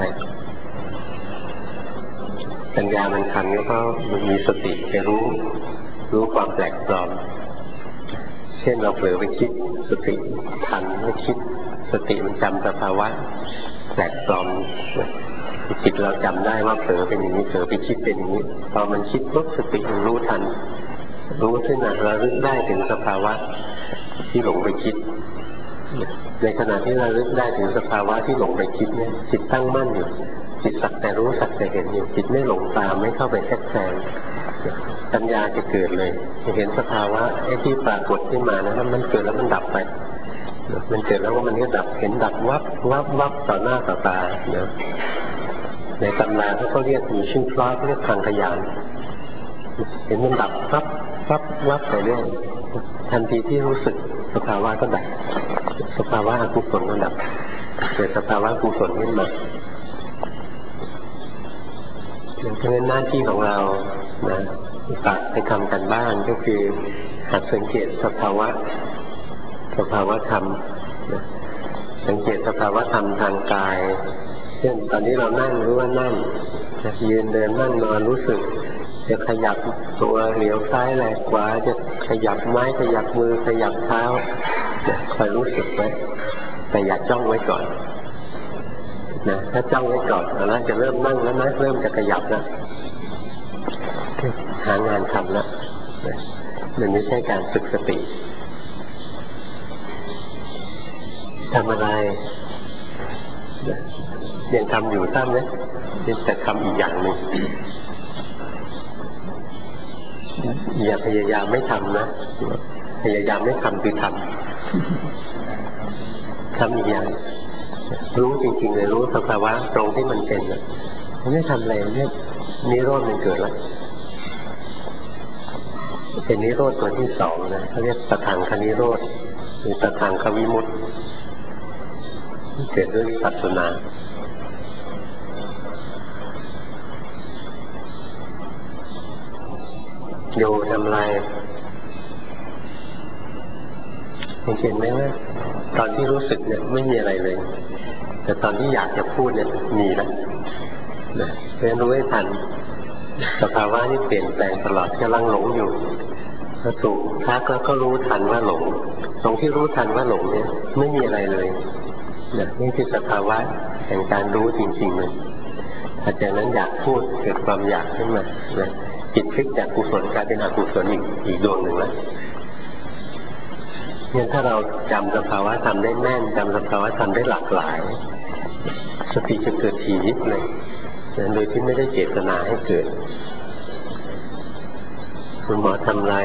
ปัญญามันทันก็เพราะมันมีสติไปรู้รู้ความแปลกปลอมเช่นเราเผลอไปคิดสติทันไม่คิดสติมันจำสภาวะแปลกปลอมจิตเราจำได้ว่าเผลอเป็นอย่างนี้เผลอไปคิดเป็นอย่างนี้พอมันคิดปุ๊บสติมันรู้ทันรู้ขึ้นนะระลึกได้ถึงสภาวะที่หลงไปคิดในขณะที่เราลึกได้ถึงสภาวะที่หลงไปคิดเนี่ยจิตตั้งมั่นอยู่จิตสักแต่รู้สักแต่เห็นอยู่จิตไม่หลงตามไม่เข้าไปแทรกแซงปัญญาจะเกิดเลยจะเห็นสภาวะไอ้ที่ปรากฏขึ้นมานะมันเกิดแล้วมันดับไปมันเกิดแล้วว่ามันก็ดับเห็นดับวับวับวับต่อหน้าต่อตาเนาะในตำราเขาเรียกมีชื่อพลาสเรียกทางขยานเห็นมันดับวับวับวับไปเรื่อยทันทีที่รู้สึกสภาวะก็ดับสภาวะอกุศลก็ดับเกิดสภาวะกุศลขึ้นมาเพราะฉะนั้นหน้าที่ของเรานะฝากให้ทำกันบ้านก็คือหัดสังเกตสภาวะสภาวะธรรมนะสังเกตสภาวะธรรมทางกายเช่นตอนนี้เรานั่งรู้ว่านั่งยืนเดินนั่งนอนรู้สึกจะขยับตัวเหลียวซ้ายแหลกขวาจะขยับไม้ขยับมือขยับเท้าคอยรู้สึกไว้แต่อย่าจ้องไว้ก่อนนะถ้าจ้องไว้ก่อนแล้วจะเริ่มนั่งแล้วนะเริ่มจะขยับแล้วหางานทำแล้วมันไม่ใช่การฝึกสติทำอะไรยังทำอยู่ซ้ำไหมแต่ทำอีกอย่างหนึ่งอย่าพยายามไม่ทำนะพยายามไม่ทำคือทำทำอีกอย่างรู้จริงๆเลยรู้สภาวะตรงที่มันเป็นนะไม่ทำอะไรเนี่ยนิโรธมันเกิดแล้วเป็นนิโรธตัวที่สองนะเขาเรียกตถางคนิโรธหรือตถางควิมุตติเกิดด้วยวิปัสสนาโยทำอะไรเห็นไหมว่าตอนที่รู้สึกเนี่ยไม่มีอะไรเลยแต่ตอนที่อยากจะพูดเนี่ยมีแล้วนะเรียนรู้ให้ทันสภาวะนี่เปลี่ยนแปลงตลอดกำลังหลงอยู่ถ้าถูกทักแล้วก็รู้ทันว่าหลงตรงที่รู้ทันว่าหลงเนี่ยไม่มีอะไรเลยนะนี่คือสภาวะแห่งการรู้จริงๆเลยอาจากนั้นอยากพูดเกิดความอยากขึ้นมานะจิตพลิกจากกุศลกลายเป็นอกุศลอีกอีกดวงหนึ่งแล้วงั้นถ้าเราจำสภาวะธรรมได้แม่นจำสภาวะธรรมได้หลากหลายสติจะเกิดทียิบเลยโดยที่ไม่ได้เจตนาให้เกิดคุณหมอทำอะไร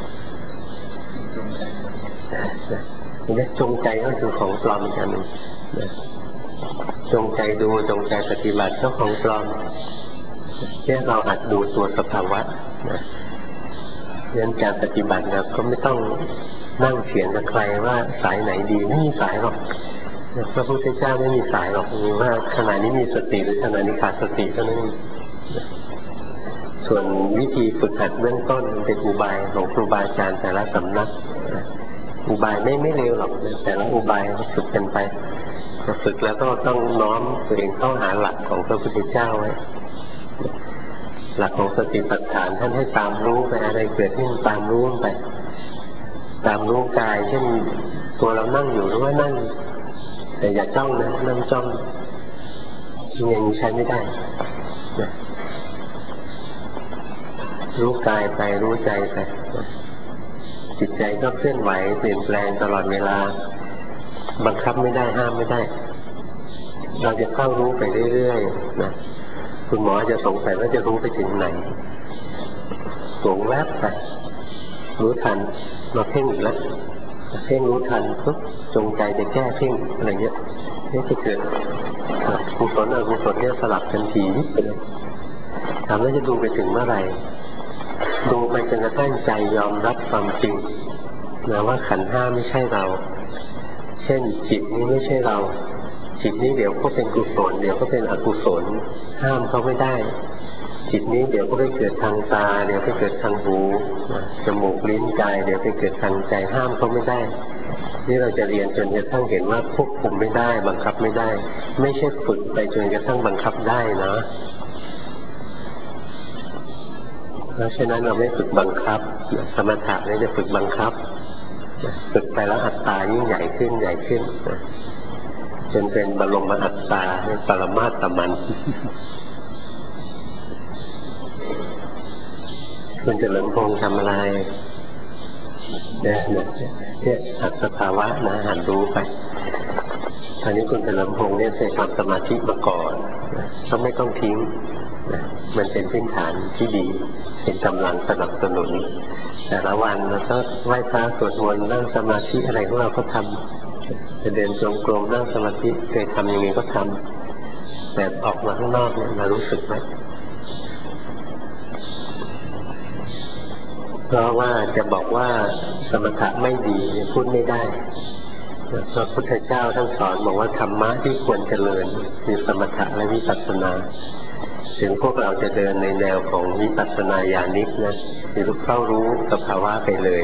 นี่จงใจก็คือของปลอมอีกอันหนึ่งจงใจดูจงใจปฏิบัติก็ของปลอมแค่เราหัดดูตัวสภาวะนะเรื่องการปฏิบัตินะก็ไม่ต้องนั่งเถียงกับใครว่าสายไหนดีไม่มีสายหรอกพระพุทธเจ้าไม่มีสายหรอกมีว่าขณะนี้มีสติหรือขณะนี้ขาดสติเท่านั้นเองส่วนวิธีฝึกหัดเบื้องต้นเป็นอุบายของครูบาอาจารย์แต่ละสำนักอุบายไม่ไม่เร็วหรอกแต่ละอุบายฝึกกันไปฝึกแล้วก็ต้องน้อมตัวเองเข้าหาหลักของพระพุทธเจ้าไว้หลักของสติปัฏฐานท่านให้ตามรู้ไปอะไรเกิดขึ้นตามรู้ไปตามรู้กายเช่นตัวเรานั่งอยู่หรือว่านั่งแต่อย่าจ้องนะนั่งจ้องยังใช้ไม่ได้นะรู้กายไปรู้ใจไปจิตใจก็เคลื่อนไหวเปลี่ยนแปลงตลอดเวลาบังคับไม่ได้ห้ามไม่ได้เราจะเข้ารู้ไปเรื่อยๆนะคุณหมอจะสงสัยว่าจะรู้ไปถึงไหนหลงแวบไปรู้ทันเราเพ่งอีกแล้วเพ่งรู้ทันปุ๊บจงใจจะแก้เพ่งอะไรเงี้ยนี่จะเกิดกุศลอกุศลเนี่ยสลับกันทีนิดไปเลยถามว่าจะดูไปถึงเมื่อไหร่ดูไปจนกระทั่งใจยอมรับความจริงนะว่าขันธ์ห้าไม่ใช่เราเช่นจิตนี้ไม่ใช่เราจิตนี้เดี๋ยวก็เป็นกุศลเดี๋ยวก็เป็นอกุศลห้ามเขาไม่ได้จิตนี้เดี๋ยวก็ไปเกิดทางตาเดี๋ยวไปเกิดทางหูจมูกลิ้นกายเดี๋ยวไปเกิดทางใจห้ามเขาไม่ได้นี่เราจะเรียนจนกระทั่งเห็นว่าควบคุมไม่ได้บังคับไม่ได้ไม่ใช่ฝึกไปจนกระทั่งบังคับได้นะเพราะฉะนั้นเราไม่ฝึกบังคับสมถะนี่จะฝึกบังคับฝึกไปแล้วอัตตายิ่งใหญ่ขึ้นใหญ่ขึ้นจนเป็นบรมอัตตาปรมาตมันคุณเฉลิมพงษ์ทำอะไรเนี่ยเนี่ยหัดสภาวะนะหัดรู้ไปตอนนี้คุณเฉลิมพงษ์เนี่ยเคยทำสมาธิมาก่อนก็ไม่ต้องทิ้งนะมันเป็นพื้นฐานที่ดีเป็นกำลังสนับสนุนแต่ละวันเราก็ไหว้พระสวดมนต์นั่งสมาธิอะไรของเราก็ทำจะเดินจงกรมนั่งสมาธิเคยทำยังไงก็ทำแต่ออกมาข้างนอกเนี่ยมารู้สึกไหมเพราะว่าจะบอกว่าสมถะไม่ดีพูดไม่ได้พระพุทธเจ้าท่านสอนบอกว่าธรรมะที่ควรเจริญคือสมถะและวิปัสสนาถึงพวกเราจะเดินในแนวของวิปัสสนาญาณิกนะคือเข้ารู้สภาวะไปเลย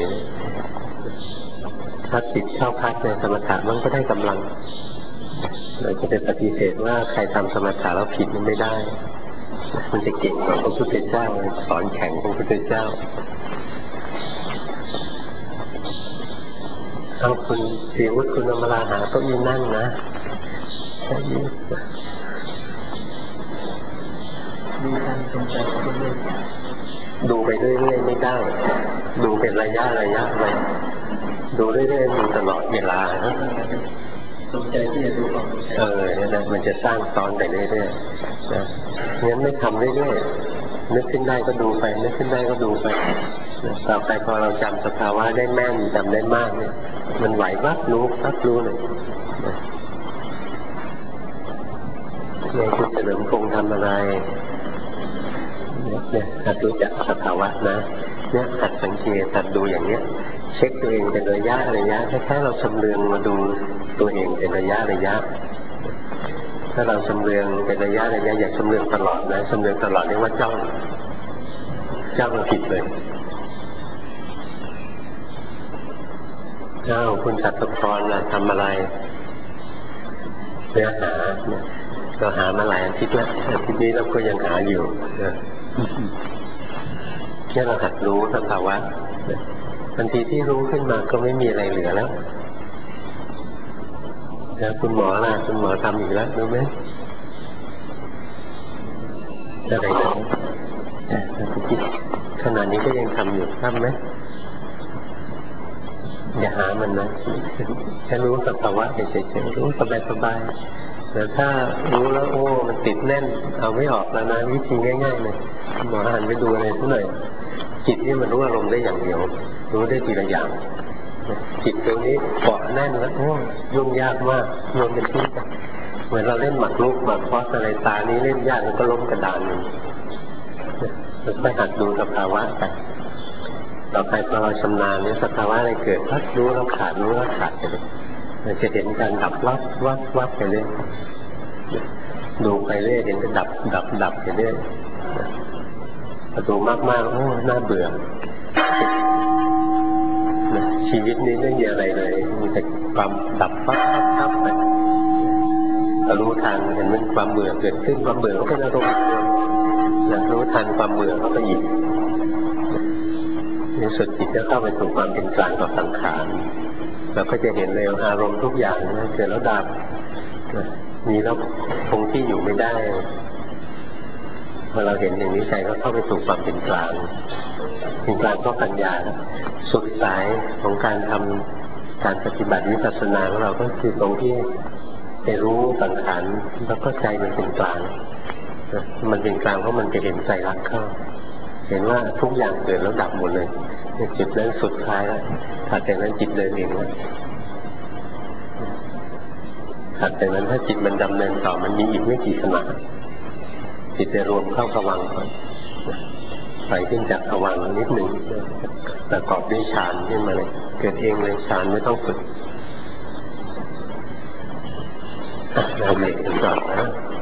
ถ้าจิตเข้าพักในสมถะมันก็ได้กำลังเราจะไปปฏิเสธว่าใครทำสมถะแล้วผิดมันไม่ได้มันจะเก่งกว่าพระพุทธเจ้าสอนแข็งพระพุทธเจ้าเอาคุณสีวุฒิคุณอมราหาก็มีนั่งนะดูการสนใจไปเรื่อยดูไปเรื่อยๆไม่ได้ดูเป็นระยะระยะไปดูเรื่อยๆมีตลอดเวลานะสนใจที่จะดูก่อนเออเนี่ยนะมันจะสร้างตอนไปเรื่อยๆนะงั้นไม่ทำเรื่อยๆนึกขึ้นได้ก็ดูไปนึกขึ้นได้ก็ดูไปต่อไปพอเราจำสภาวะได้แม่นจำได้มากเนี่ยมันไหววับรู้วับรู้เลยเนี่ยคุณเฉลิมพงษ์ทำอะไรเนี่ยหัดรู้จักสภาวะนะเนี่ยหัดสังเกตหัดดูอย่างเนี้ยเช็คตัวเองเป็นระยะระยะคล้ายๆเราชำเลืองมาดูตัวเองเป็นระยะระยะถ้าเราชำเลืองเป็นระยะระยะอย่าชำเลืองตลอดนะชำเลืองตลอดเรียกว่าจ้องจ้องผิดเลยเจ้าคุณสัตย์พรนะทำอะไรเนื้อหาเนี่ยเราหามาหลายอาทิตย์แล้วอาทิตย์นี้เราก็ยังหาอยู่แค่เราหัดรู้สภาวะทันทีที่รู้ขึ้นมาก็ไม่มีอะไรเหลือแล้วแล้วคุณหมอล่ะคุณหมอทำอีกแล้วรู้ไหมอะไรนะขณะนี้ก็ยังทำอยู่ทำไหมอย่าหามันนะแค่รู้สภาวะเฉยๆรู้สบายๆแต่ถ้ารู้แล้วโอ้มันติดแน่นเอาไม่ออกแล้วนะวิธีง่ายๆเลยหมอหันไปดูอะไรสักหน่อยจิตนี่มันรู้อารมณ์ได้อย่างเดียวรู้ได้ทีละอย่างจิตตรงนี้เกาะแน่นแล้วโอ้ยุ่งยากมากรวมเป็นที่เหมือนเราเล่นหมากรุกหมากคอสอะไรตานี้เล่นยากมันก็ล้มกระดานหนึ่งแล้วค่อยหัดดูสภาวะไปต่อไปพอเราชำนาญเนี่ยสภาวะอะไรเกิดพักรู้แล้วขาดรู้แล้วขาดไปเลยเราจะเห็นการดับวับวับวับไปเรื่อยดูไปเรื่อยเห็นจะดับดับดับไปเรื่อยพอดูมากๆโอ้น่าเบื่อชีวิตนี้ไม่มีอะไรเลยมีแต่ความดับวับวับวับไปเรารู้ทันเห็นมันความเบื่อเกิดขึ้นความเบื่อก็เป็นอารมณ์แล้วรู้ทันความเบื่อเข้าไปอีกในสุดจิตจะเข้าไปสู่ความเป็นกลางกับสังขารเราก็จะเห็นเลยอารมณ์ทุกอย่างเกิดแล้วดับมีแล้วคงที่อยู่ไม่ได้พอเราเห็นอย่างนี้ใจก็เข้าไปสู่ความเป็นกลางเป็นกลางเพราะปัญญาสุดสายของการทำการปฏิบัติวิปัสสนาของเราก็คือตรงที่ไปรู้สังขารแล้วก็ใจมันเป็นกลางมันเป็นกลางเพราะมันไปเห็นใจรักเข้าเห็นว่าทุกอย่างเกิดแล้วดับหมดเลยจิตนั้นสุดท้ายแล้วถัดจากนั้นจิตเดินเองแล้วถัดจากนั้นถ้าจิตมันดำเนินต่อมันมีอีกไม่กี่ขณะจิตจะรวมเข้าภวังค์ก่อนไปขึ้นจากภวังค์นิดหนึ่งประกอบด้วยฌานขึ้นมาเลยเกิดเองเลยฌานไม่ต้องฝึกเราเบรกกันก่อนนะ